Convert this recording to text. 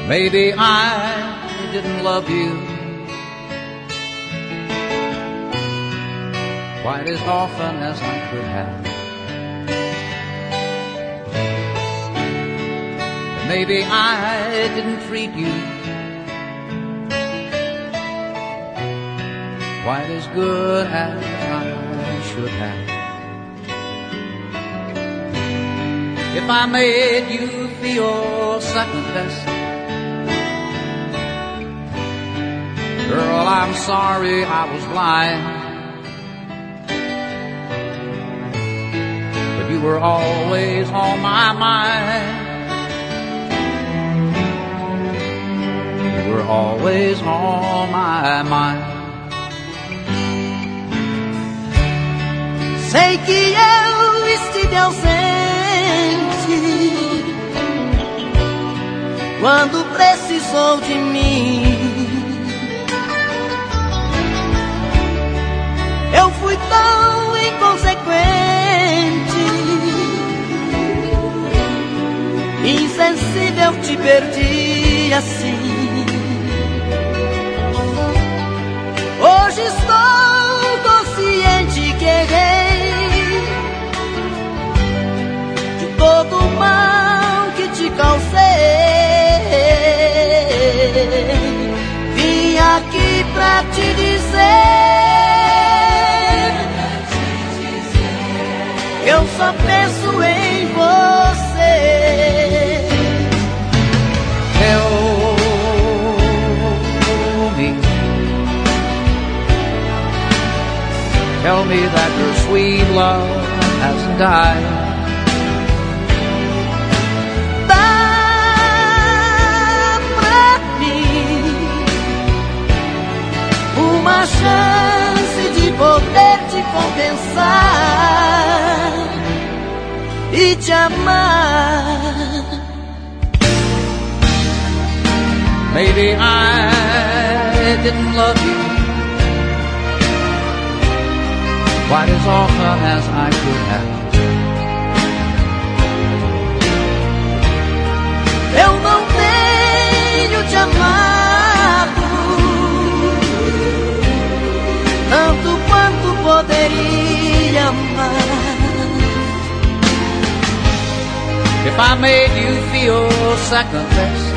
Maybe I didn't love you quite as often as I could have. Maybe I didn't treat you quite as good as I should have. If I made you feel second best, girl, I'm sorry I was blind. But you were always on my mind. You were always on my mind. Sei que eu estive ausente quando precisou de mim. Eu fui tão inconsequente, insensível, te perdi assim. Hoje estou consciente que errei de todo o mal que te causei. Vim aqui pra te dizer, eu só penso em você. Tell me that your sweet love hasn't died. Dá pra mim uma chance de poder te compensar e te amar. Maybe I didn't love you quite as often as I could have. Eu não tenho te amado tanto quanto poderia amar. If I made you feel second best,